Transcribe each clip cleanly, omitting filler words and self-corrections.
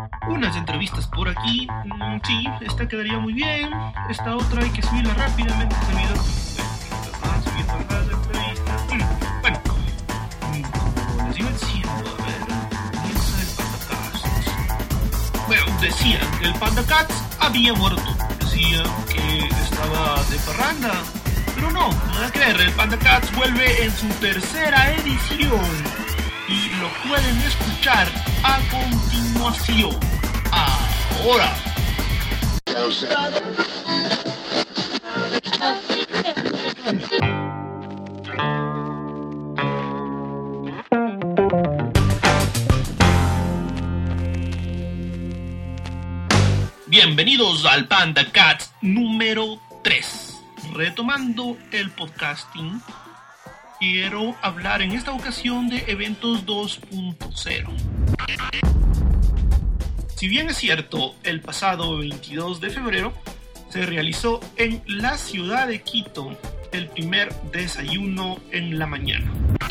Unas entrevistas por aquí, sí, esta quedaría muy bien. Esta otra hay que subirla rápidamente debido a subiendo las entrevistas. Bueno, como les iba diciendo, a ver, comienza el PandaCast. Bueno, decían que el PandaCast había muerto. Decían que estaba de parranda. Pero no, nada que ver, el PandaCast vuelve en su tercera edición. Y lo pueden escuchar a continuación. Ahora. Bienvenidos al PandaCast número 3. Retomando el podcasting, quiero hablar en esta ocasión de eventos 2.0. Si bien es cierto, el pasado 22 de febrero se realizó en la ciudad de Quito el primer desayuno en la mañana.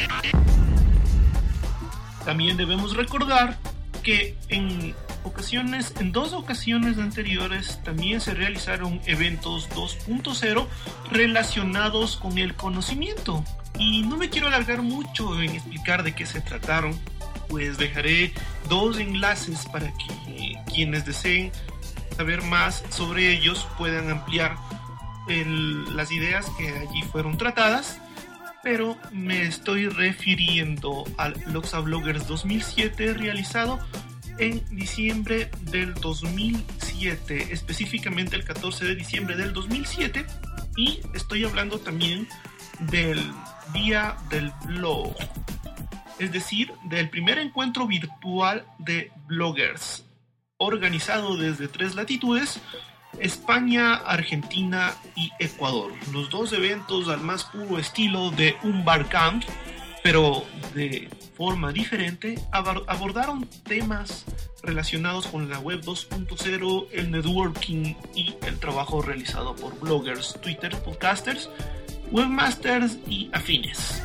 También debemos recordar que en dos ocasiones anteriores también se realizaron eventos 2.0 relacionados con el conocimiento. Y no me quiero alargar mucho en explicar de qué se trataron, pues dejaré dos enlaces para que quienes deseen saber más sobre ellos puedan ampliar las ideas que allí fueron tratadas. Pero me estoy refiriendo al Loxabloggers 2007 realizado en diciembre del 2007, específicamente el 14 de diciembre del 2007, y estoy hablando también del Día del Blog, es decir, del primer encuentro virtual de bloggers, organizado desde 3 latitudes, España, Argentina y Ecuador. Los dos eventos al más puro estilo de un barcamp, pero de forma diferente, abordaron temas relacionados con la web 2.0, el networking y el trabajo realizado por bloggers, twitters, podcasters, webmasters y afines.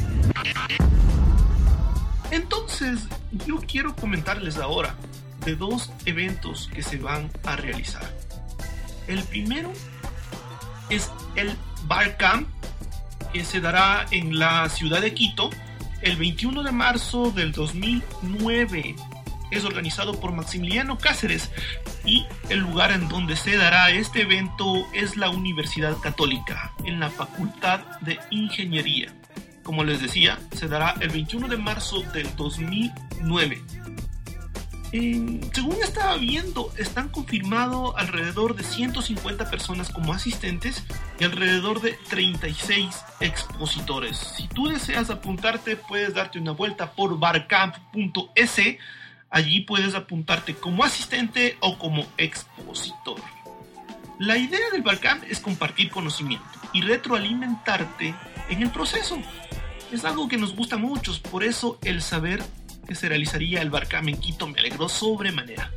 Entonces, yo quiero comentarles ahora de dos eventos que se van a realizar. El primero es el Barcamp, que se dará en la ciudad de Quito el 21 de marzo del 2009. Es organizado por Maximiliano Cáceres y el lugar en donde se dará este evento es la Universidad Católica, en la Facultad de Ingeniería. Como les decía, se dará el 21 de marzo del 2009. Según estaba viendo, están confirmados alrededor de 150 personas como asistentes y alrededor de 36 expositores. Si tú deseas apuntarte, puedes darte una vuelta por barcamp.es. Allí puedes apuntarte como asistente o como expositor. La idea del Barcamp es compartir conocimiento y retroalimentarte en el proceso. Es algo que nos gusta a muchos, por eso el saber que se realizaría el Barcamp en Quito me alegró sobremanera.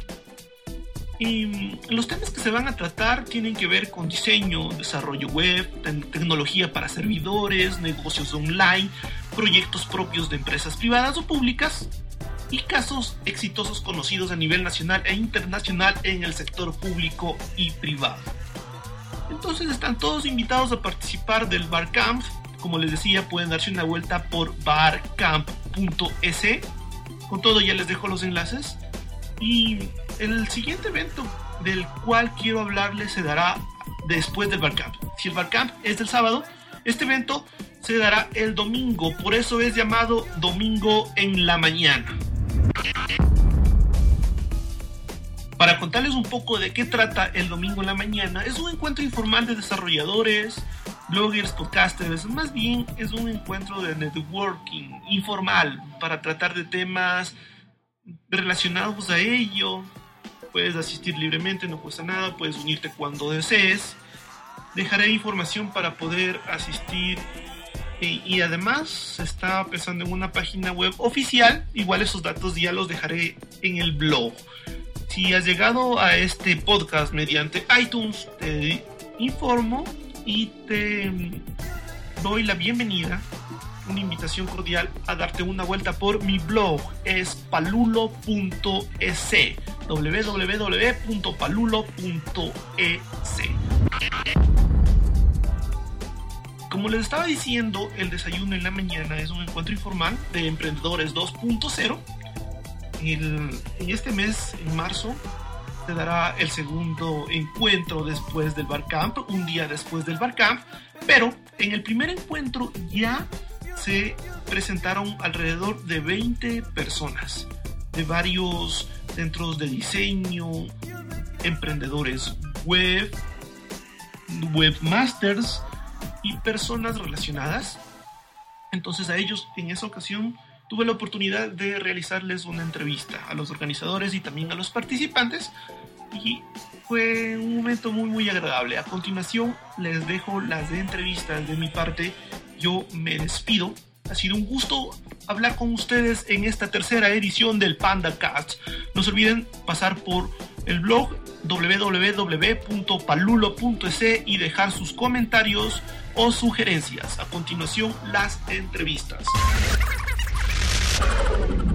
Los temas que se van a tratar tienen que ver con diseño, desarrollo web, tecnología para servidores, negocios online, proyectos propios de empresas privadas o públicas y casos exitosos conocidos a nivel nacional e internacional en el sector público y privado. Entonces están todos invitados a participar del Barcamp. Como les decía, pueden darse una vuelta por barcamp.es. Con todo, ya les dejo los enlaces. Y el siguiente evento del cual quiero hablarles se dará después del Barcamp. Si el Barcamp es del sábado, este evento se dará el domingo. Por eso es llamado Domingo en la Mañana. Para contarles un poco de qué trata el Domingo en la Mañana, es un encuentro informal de desarrolladores, bloggers, podcasters. Más bien es un encuentro de networking informal para tratar de temas relacionados a ello. Puedes asistir libremente, no cuesta nada, puedes unirte cuando desees. Dejaré información para poder asistir y además se está pensando en una página web oficial. Igual esos datos ya los dejaré en el blog. Si has llegado a este podcast mediante iTunes, te informo y te doy la bienvenida, una invitación cordial a darte una vuelta por mi blog, es palulo.es, www.palulo.es. Como les estaba diciendo, el desayuno en la mañana es un encuentro informal de Emprendedores 2.0. En este mes, en marzo, se dará el segundo encuentro después del Barcamp, un día después del Barcamp, pero en el primer encuentro ya se presentaron alrededor de 20 personas de varios centros de diseño, emprendedores web, webmasters y personas relacionadas. Entonces a ellos en esa ocasión tuve la oportunidad de realizarles una entrevista a los organizadores y también a los participantes, y fue un momento muy agradable. A continuación les dejo las entrevistas de mi parte. Yo me despido. Ha sido un gusto hablar con ustedes en esta tercera edición del PandaCast. No se olviden pasar por el blog www.palulo.es y dejar sus comentarios o sugerencias. A continuación, las entrevistas.